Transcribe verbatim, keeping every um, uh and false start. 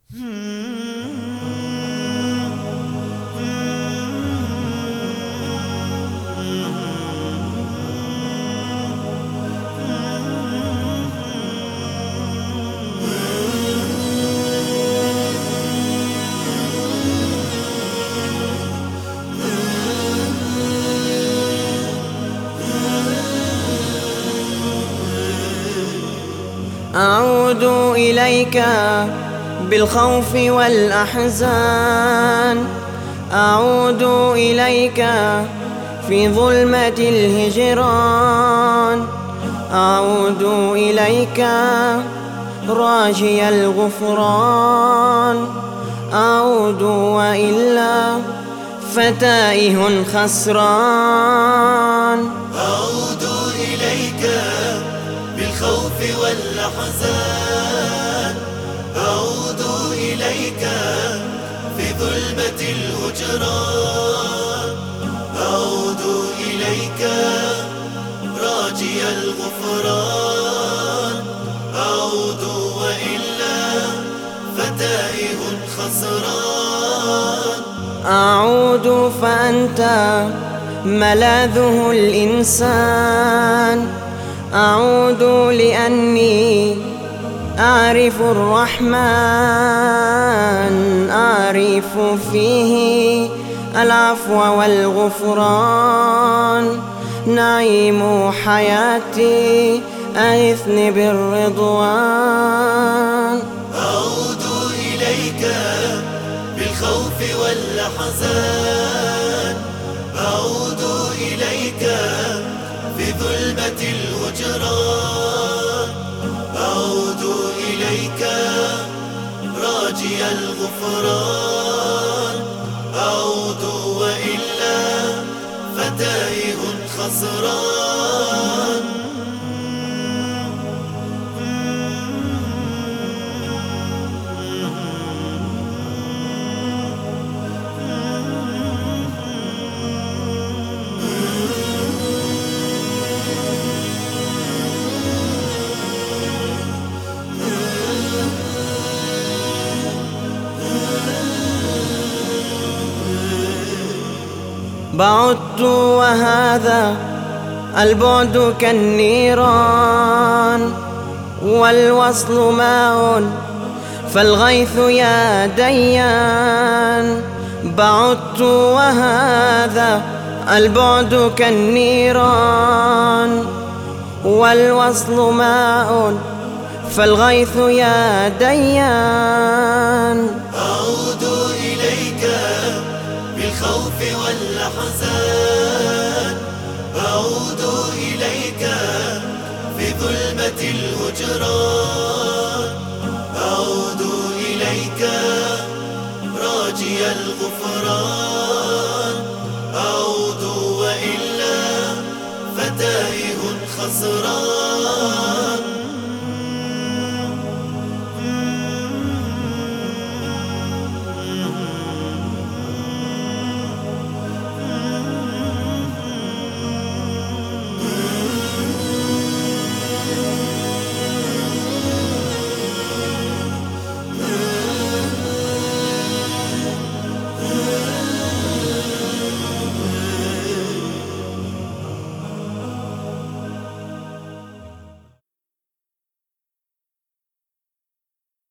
أعود إليك بالخوف والأحزان، أعود إليك في ظلمة الهجران، أعود إليك راجي الغفران، أعود وإلا فتائه خسران. أعود إليك بالخوف والأحزان، أعود إليك في ظلمة الهجران، أعود إليك راجي الغفران، أعود وإلا فتائه خسران. أعود فأنت ملاذه الإنسان، أعود لأني أعرف الرحمن، أعرف فيه العفو والغفران، نعيم حياتي أغثني بالرضوان. أعود إليك بالخوف والأحزان، أعود إليك في ظلمة الهجران، أعود إليك راجي الغفران، أعود وإلا فتائه خسران. بعدت وهذا البعد كالنيران، والوصل ماء فالغيث يا ديان. بعدت وهذا البعد كالنيران، والوصل ماء فالغيث يا ديان. أعود إليك بالخوف والأحزان، أعود إليك في ظلمة الهجران،